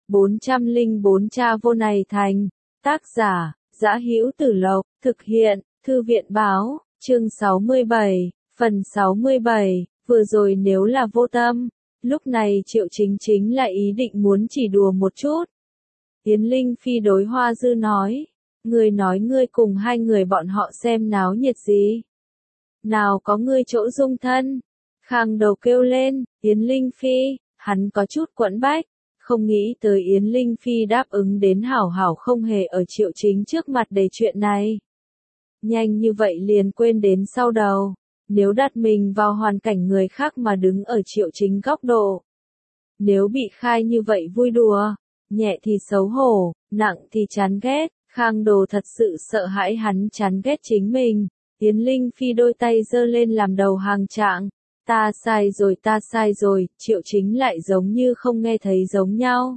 404 Cha vô này thành. Tác giả, Dã Hữu Tử Lộc, thực hiện, Thư viện báo, chương 67, phần 67, vừa rồi nếu là vô tâm, lúc này Triệu Chính chính lại ý định muốn chỉ đùa một chút. Yến Linh Phi đối Hoa Dư nói, ngươi cùng hai người bọn họ xem náo nhiệt gì? Nào có ngươi chỗ dung thân? Khang Đầu kêu lên, Yến Linh Phi, hắn có chút quẫn bách, không nghĩ tới Yến Linh Phi đáp ứng đến hảo hảo không hề ở Triệu Chính trước mặt để chuyện này. Nhanh như vậy liền quên đến sau đầu, nếu đặt mình vào hoàn cảnh người khác mà đứng ở Triệu Chính góc độ. Nếu bị khai như vậy vui đùa, nhẹ thì xấu hổ, nặng thì chán ghét, Khang Đồ thật sự sợ hãi hắn chán ghét chính mình. Yến Linh Phi đôi tay giơ lên làm đầu hàng trạng. Ta sai rồi, Triệu Chính lại giống như không nghe thấy giống nhau.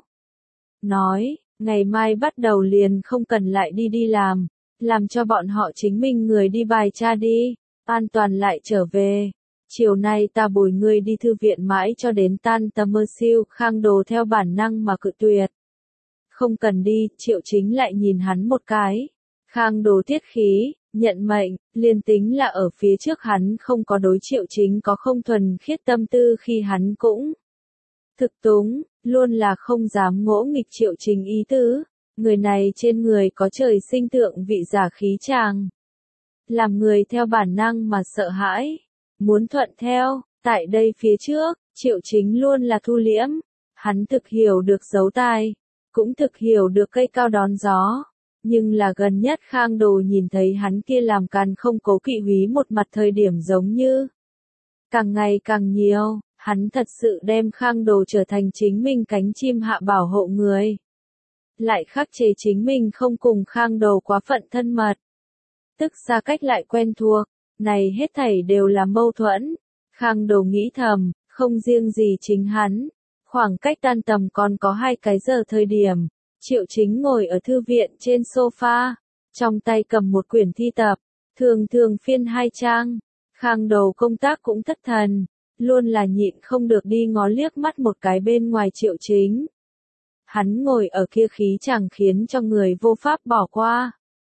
Nói, ngày mai bắt đầu liền không cần lại đi làm cho bọn họ chính mình người đi bài tra đi, an toàn lại trở về. Chiều nay ta bồi ngươi đi thư viện mãi cho đến tan tầm mơ siêu, Khang Đồ theo bản năng mà cự tuyệt. Không cần đi, Triệu Chính lại nhìn hắn một cái. Khang Đồ tiết khí, nhận mệnh, liền tính là ở phía trước hắn không có đối Triệu Chính có không thuần khiết tâm tư khi hắn cũng thực túng, luôn là không dám ngỗ nghịch Triệu Chính ý tứ. Người này trên người có trời sinh tượng vị giả khí chàng. Làm người theo bản năng mà sợ hãi, muốn thuận theo, tại đây phía trước, Triệu Chính luôn là thu liễm. Hắn thực hiểu được giấu tai, cũng thực hiểu được cây cao đón gió. Nhưng là gần nhất Khang Đồ nhìn thấy hắn kia làm càn không cố kỵ húy một mặt thời điểm giống như càng ngày càng nhiều, hắn thật sự đem Khang Đồ trở thành chính mình cánh chim hạ bảo hộ người. Lại khắc chế chính mình không cùng Khang Đồ quá phận thân mật. Tức xa cách lại quen thuộc, này hết thảy đều là mâu thuẫn. Khang Đồ nghĩ thầm, không riêng gì chính hắn, khoảng cách tan tầm còn có 2 cái giờ thời điểm. Triệu Chính ngồi ở thư viện trên sofa, trong tay cầm một quyển thi tập, thường phiên 2 trang. Khang Đầu công tác cũng thất thần, luôn là nhịn không được đi ngó liếc mắt một cái bên ngoài Triệu Chính. Hắn ngồi ở kia khí chẳng khiến cho người vô pháp bỏ qua.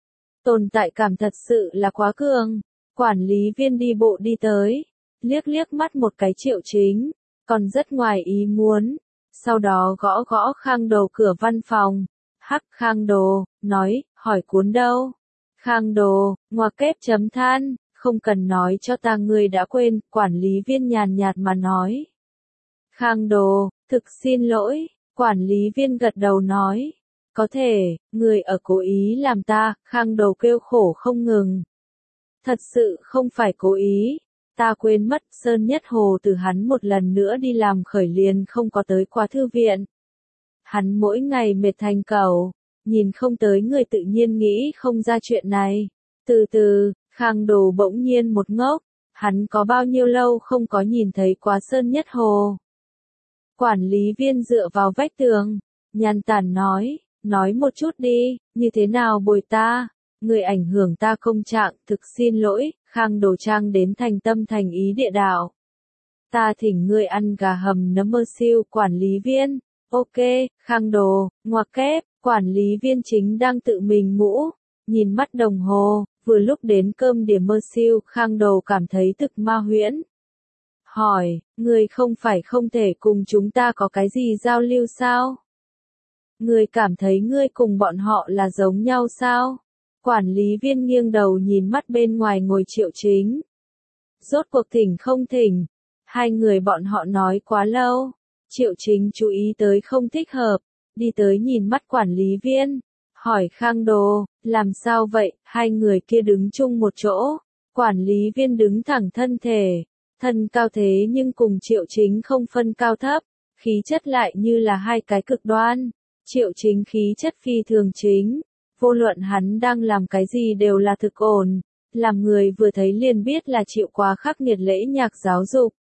Tồn tại cảm thật sự là quá cường. Quản lý viên đi bộ đi tới, liếc mắt một cái Triệu Chính, còn rất ngoài ý muốn. Sau đó gõ Khang Đồ cửa văn phòng. Hắc Khang Đồ, nói, hỏi cuốn đâu? Khang Đồ, ngoặc kép chấm than, không cần nói cho ta ngươi đã quên, quản lý viên nhàn nhạt mà nói. Khang Đồ, thực xin lỗi, quản lý viên gật đầu nói. Có thể, người ở cố ý làm ta, Khang Đồ kêu khổ không ngừng. Thật sự không phải cố ý. Ta quên mất Sơn Nhất Hồ từ hắn một lần nữa đi làm khởi liền không có tới qua thư viện. Hắn mỗi ngày mệt thành cẩu, nhìn không tới người tự nhiên nghĩ không ra chuyện này. Từ từ, Khang Đồ bỗng nhiên một ngốc, hắn có bao nhiêu lâu không có nhìn thấy quá Sơn Nhất Hồ. Quản lý viên dựa vào vách tường, nhàn tản nói một chút đi, như thế nào bồi ta, người ảnh hưởng ta công trạng, thực xin lỗi. Khang Đồ trang đến thành tâm thành ý địa đạo. Ta thỉnh ngươi ăn gà hầm nấm mơ siêu, quản lý viên. Ok, Khang Đồ, ngoặc kép, quản lý viên chính đang tự mình ngủ, nhìn mắt đồng hồ, vừa lúc đến cơm điểm mơ siêu, Khang Đồ cảm thấy thực ma huyễn. Hỏi, ngươi không phải không thể cùng chúng ta có cái gì giao lưu sao? Ngươi cảm thấy ngươi cùng bọn họ là giống nhau sao? Quản lý viên nghiêng đầu nhìn mắt bên ngoài ngồi Triệu Chính. Rốt cuộc thỉnh không thỉnh, hai người bọn họ nói quá lâu. Triệu Chính chú ý tới không thích hợp, đi tới nhìn mắt quản lý viên, hỏi Khang Đồ, làm sao vậy, hai người kia đứng chung một chỗ, quản lý viên đứng thẳng thân thể, thân cao thế nhưng cùng Triệu Chính không phân cao thấp, khí chất lại như là hai cái cực đoan. Triệu Chính khí chất phi thường chính, vô luận hắn đang làm cái gì đều là thực ổn, làm người vừa thấy liền biết là chịu quá khắc nghiệt lễ nhạc giáo dục.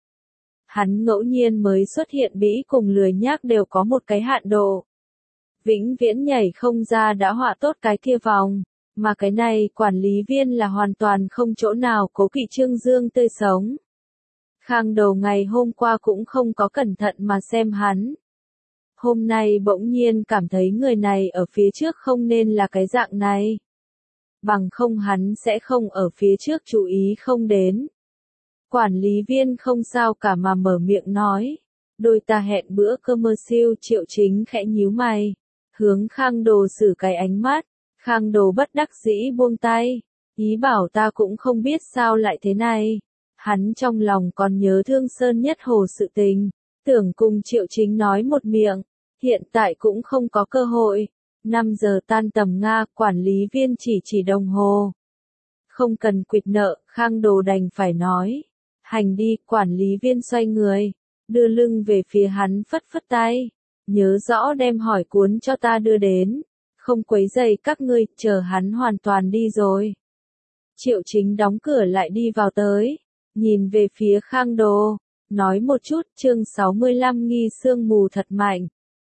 Hắn ngẫu nhiên mới xuất hiện bĩ cùng lười nhác đều có một cái hạn độ. Vĩnh viễn nhảy không ra đã họa tốt cái kia vòng, mà cái này quản lý viên là hoàn toàn không chỗ nào cố kỵ trương dương tươi sống. Khang Đầu ngày hôm qua cũng không có cẩn thận mà xem hắn. Hôm nay bỗng nhiên cảm thấy người này ở phía trước không nên là cái dạng này. Bằng không hắn sẽ không ở phía trước chú ý không đến. Quản lý viên không sao cả mà mở miệng nói. Đôi ta hẹn bữa commercial. Triệu Chính khẽ nhíu mày. Hướng Khang Đồ xử cái ánh mắt. Khang Đồ bất đắc dĩ buông tay. Ý bảo ta cũng không biết sao lại thế này. Hắn trong lòng còn nhớ Thương Sơn Nhất Hồ sự tình. Tưởng cùng Triệu Chính nói một miệng. Hiện tại cũng không có cơ hội. 5 giờ tan tầm Nga, quản lý viên chỉ đồng hồ. Không cần quỵt nợ, Khang Đồ đành phải nói. Hành đi, quản lý viên xoay người. Đưa lưng về phía hắn phất phất tay. Nhớ rõ đem hỏi cuốn cho ta đưa đến. Không quấy rầy các ngươi, chờ hắn hoàn toàn đi rồi. Triệu Chính đóng cửa lại đi vào tới. Nhìn về phía Khang Đồ. Nói một chút, chương 65 nghi sương mù thật mạnh.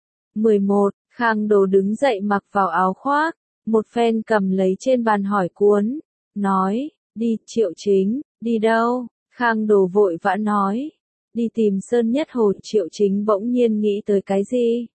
11. Khang Đồ đứng dậy mặc vào áo khoác. Một phen cầm lấy trên bàn hỏi cuốn. Nói, đi, Triệu Chính, đi đâu? Khang Đồ vội vã nói. Đi tìm Sơn Nhất Hồ. Triệu Chính bỗng nhiên nghĩ tới cái gì?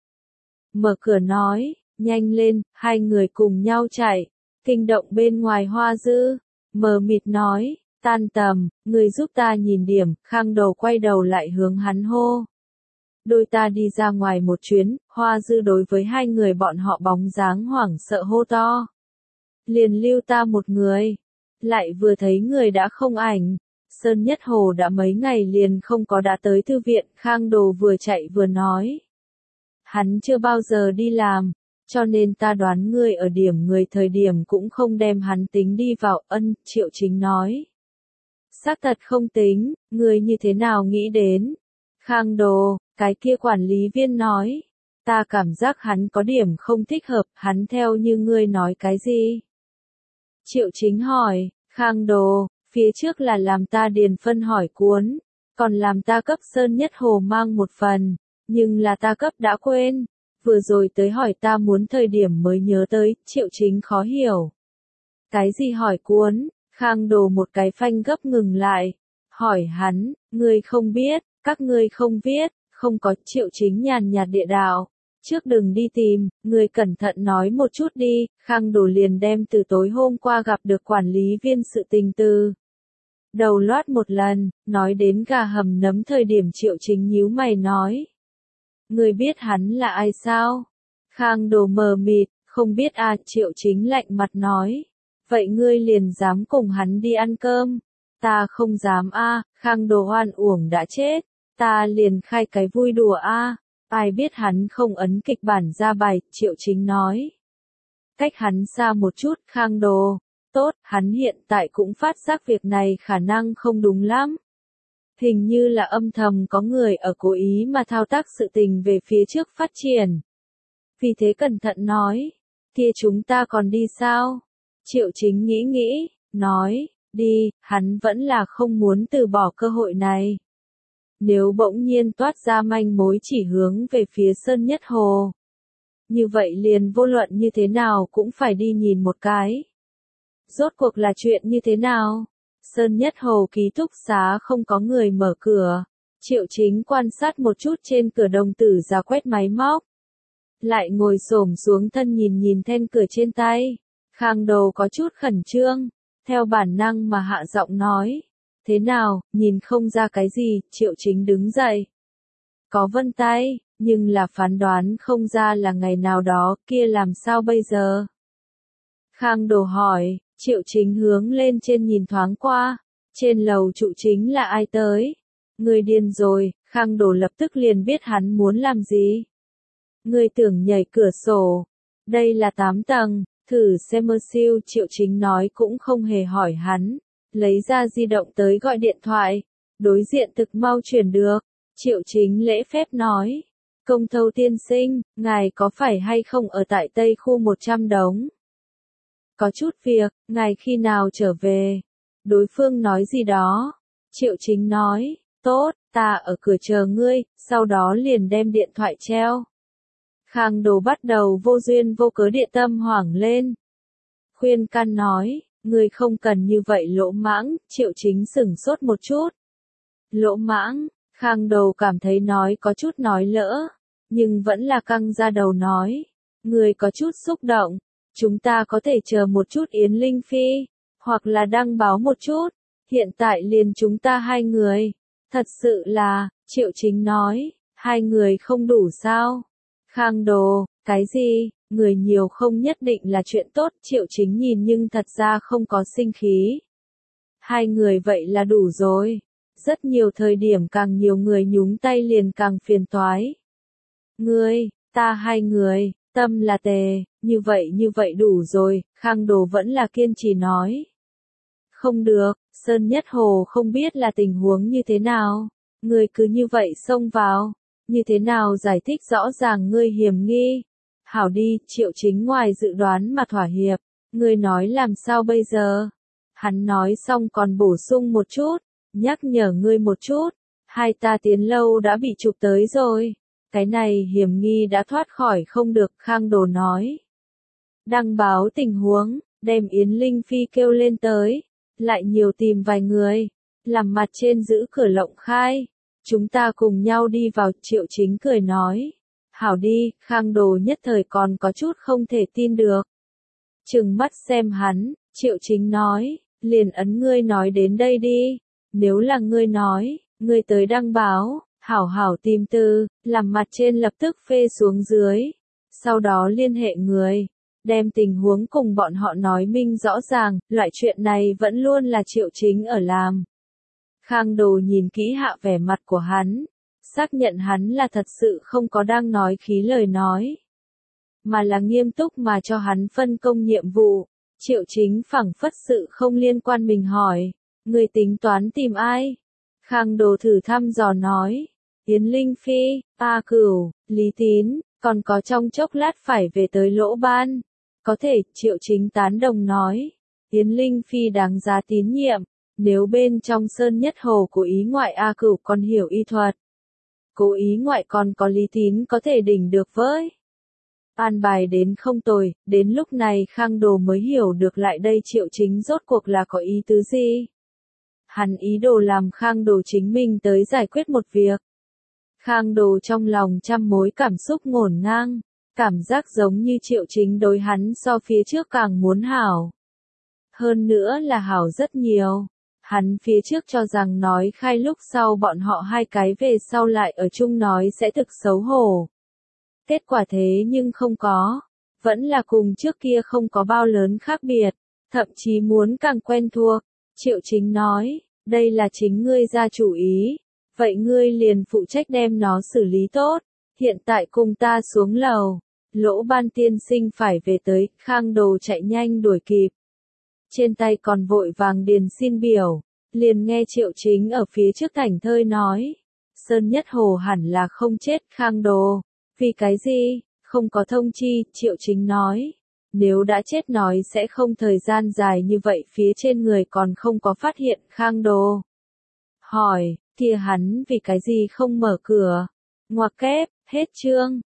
Mở cửa nói, nhanh lên, hai người cùng nhau chạy. Kinh động bên ngoài Hoa Dư. Mờ mịt nói, tan tầm, người giúp ta nhìn điểm. Khang Đồ quay đầu lại hướng hắn hô. Đôi ta đi ra ngoài một chuyến. Hoa Dư đối với hai người bọn họ bóng dáng hoảng sợ hô to. Liền lưu ta một người. Lại vừa thấy người đã không ảnh. Sơn Nhất Hồ đã mấy ngày liền không có đã tới thư viện. Khang Đồ vừa chạy vừa nói. Hắn chưa bao giờ đi làm. Cho nên ta đoán ngươi ở điểm người thời điểm cũng không đem hắn tính đi vào. Ân, Triệu Chính nói. Xác thật không tính, ngươi như thế nào nghĩ đến? Khang Đồ, cái kia quản lý viên nói. Ta cảm giác hắn có điểm không thích hợp, hắn theo như ngươi nói cái gì? Triệu Chính hỏi, Khang Đồ, phía trước là làm ta điền phân hỏi cuốn, còn làm ta cấp Sơn Nhất Hồ mang một phần, nhưng là ta cấp đã quên. Vừa rồi tới hỏi ta muốn thời điểm mới nhớ tới. Triệu Chính khó hiểu. Cái gì hỏi cuốn? Khang Đồ một cái phanh gấp ngừng lại. Hỏi hắn, ngươi không biết, các ngươi không viết, không có. Triệu Chính nhàn nhạt địa đạo. Trước đừng đi tìm, ngươi cẩn thận nói một chút đi. Khang Đồ liền đem từ tối hôm qua gặp được quản lý viên sự tình từ đầu loát một lần, nói đến gà hầm nấm thời điểm Triệu Chính nhíu mày nói. Ngươi biết hắn là ai sao? Khang Đồ mờ mịt, không biết à. Triệu Chính lạnh mặt nói. Vậy ngươi liền dám cùng hắn đi ăn cơm? Ta không dám a. Khang Đồ oan uổng đã chết. Ta liền khai cái vui đùa a. Ai biết hắn không ấn kịch bản ra bài. Triệu Chính nói. Cách hắn xa một chút. Khang Đồ. Tốt, hắn hiện tại cũng phát giác việc này khả năng không đúng lắm. Hình như là âm thầm có người ở cố ý mà thao tác sự tình về phía trước phát triển. Vì thế cẩn thận nói. Kia chúng ta còn đi sao? Triệu Chính nghĩ, nói, đi, hắn vẫn là không muốn từ bỏ cơ hội này. Nếu bỗng nhiên toát ra manh mối chỉ hướng về phía Sơn Nhất Hồ. Như vậy liền vô luận như thế nào cũng phải đi nhìn một cái. Rốt cuộc là chuyện như thế nào? Sơn Nhất Hồ ký túc xá không có người mở cửa. Triệu Chính quan sát một chút trên cửa đồng tử ra quét máy móc. Lại ngồi xổm xuống thân nhìn then cửa trên tay. Khang Đồ có chút khẩn trương. Theo bản năng mà hạ giọng nói. Thế nào, nhìn không ra cái gì? Triệu Chính đứng dậy. Có vân tay, nhưng là phán đoán không ra là ngày nào đó, kia làm sao bây giờ? Khang Đồ hỏi. Triệu Chính hướng lên trên nhìn thoáng qua. Trên lầu trụ chính là ai tới? Người điên rồi. Khang Đồ lập tức liền biết hắn muốn làm gì. Người tưởng nhảy cửa sổ. Đây là 8 tầng. Thử xem mơ siêu. Triệu Chính nói cũng không hề hỏi hắn. Lấy ra di động tới gọi điện thoại. Đối diện thực mau chuyển được. Triệu Chính lễ phép nói. Công Thâu tiên sinh, ngài có phải hay không ở tại Tây khu 100 đống? Có chút việc, ngài khi nào trở về? Đối phương nói gì đó. Triệu Chính nói, tốt, ta ở cửa chờ ngươi, sau đó liền đem điện thoại treo. Khang Đồ bắt đầu vô duyên vô cớ địa tâm hoảng lên. Khuyên can nói, ngươi không cần như vậy lỗ mãng. Triệu Chính sửng sốt một chút. Lỗ mãng, Khang Đồ cảm thấy nói có chút nói lỡ. nhưng vẫn là căng ra đầu nói. Người có chút xúc động, chúng ta có thể chờ một chút Yến Linh Phi, hoặc là đăng báo một chút, hiện tại liền chúng ta hai người. Thật sự là, Triệu Chính nói, hai người không đủ sao? Khang Đồ, cái gì, người nhiều không nhất định là chuyện tốt, Triệu Chính nhìn nhưng thật ra không có sinh khí. Hai người vậy là đủ rồi. Rất nhiều thời điểm càng nhiều người nhúng tay liền càng phiền toái. Ngươi, ta hai người, tâm là tề, như vậy đủ rồi, Khang Đồ vẫn là kiên trì nói. Không được, Sơn Nhất Hồ không biết là tình huống như thế nào, ngươi cứ như vậy xông vào, như thế nào giải thích rõ ràng ngươi hiểm nghi. Hảo đi, Triệu Chính ngoài dự đoán mà thỏa hiệp, ngươi nói làm sao bây giờ? Hắn nói xong còn bổ sung một chút, nhắc nhở ngươi một chút, hai ta tiến lâu đã bị chụp tới rồi. Cái này hiểm nghi đã thoát khỏi không được, Khang Đồ nói. Đăng báo tình huống, đem Yến Linh Phi kêu lên tới, lại nhiều tìm vài người, làm mặt trên giữ cửa lộng khai. Chúng ta cùng nhau đi vào, Triệu Chính cười nói. Hảo đi, Khang Đồ nhất thời còn có chút không thể tin được. Trừng mắt xem hắn, Triệu Chính nói, liền ấn ngươi nói đến đây đi. Nếu là ngươi nói, ngươi tới đăng báo, hảo hảo tìm từ, làm mặt trên lập tức phê xuống dưới. Sau đó liên hệ người, đem tình huống cùng bọn họ nói minh rõ ràng, loại chuyện này vẫn luôn là Triệu Chính ở làm. Khang Đồ nhìn kỹ hạ vẻ mặt của hắn, xác nhận hắn là thật sự không có đang nói khí lời nói, mà là nghiêm túc mà cho hắn phân công nhiệm vụ. Triệu Chính phảng phất sự không liên quan mình hỏi, người tính toán tìm ai? Khang Đồ thử thăm dò nói, Yến Linh Phi, A Cửu, Lý Tín, còn có trong chốc lát phải về tới Lỗ Ban. Có thể, Triệu Chính tán đồng nói, Yến Linh Phi đáng giá tín nhiệm, nếu bên trong Sơn Nhất Hồ cố ý ngoại A Cửu còn hiểu y thuật, cố ý ngoại còn có Lý Tín có thể đỉnh được với. An bài đến không tồi, đến lúc này Khang Đồ mới hiểu được lại đây Triệu Chính rốt cuộc là có ý tứ gì. Hắn ý đồ làm Khang Đồ chính mình tới giải quyết một việc. Khang Đồ trong lòng trăm mối cảm xúc ngổn ngang, cảm giác giống như Triệu Chính đối hắn so phía trước càng muốn hảo. Hơn nữa là hảo rất nhiều. Hắn phía trước cho rằng nói khai lúc sau bọn họ hai cái về sau lại ở chung nói sẽ thực xấu hổ. Kết quả thế nhưng không có, vẫn là cùng trước kia không có bao lớn khác biệt, thậm chí muốn càng quen thuộc. Triệu Chính nói, đây là chính ngươi ra chủ ý, vậy ngươi liền phụ trách đem nó xử lý tốt, hiện tại cùng ta xuống lầu. Lỗ Ban tiên sinh phải về tới, Khang Đồ chạy nhanh đuổi kịp. Trên tay còn vội vàng điền xin biểu, liền nghe Triệu Chính ở phía trước thảnh thơi nói. Sơn Nhất Hồ hẳn là không chết, Khang Đồ. Vì cái gì, không có thông chi, Triệu Chính nói. Nếu đã chết nói sẽ không thời gian dài như vậy phía trên người còn không có phát hiện, Khang Đồ. Hỏi, kia hắn vì cái gì không mở cửa? Ngoặc kép, hết chương.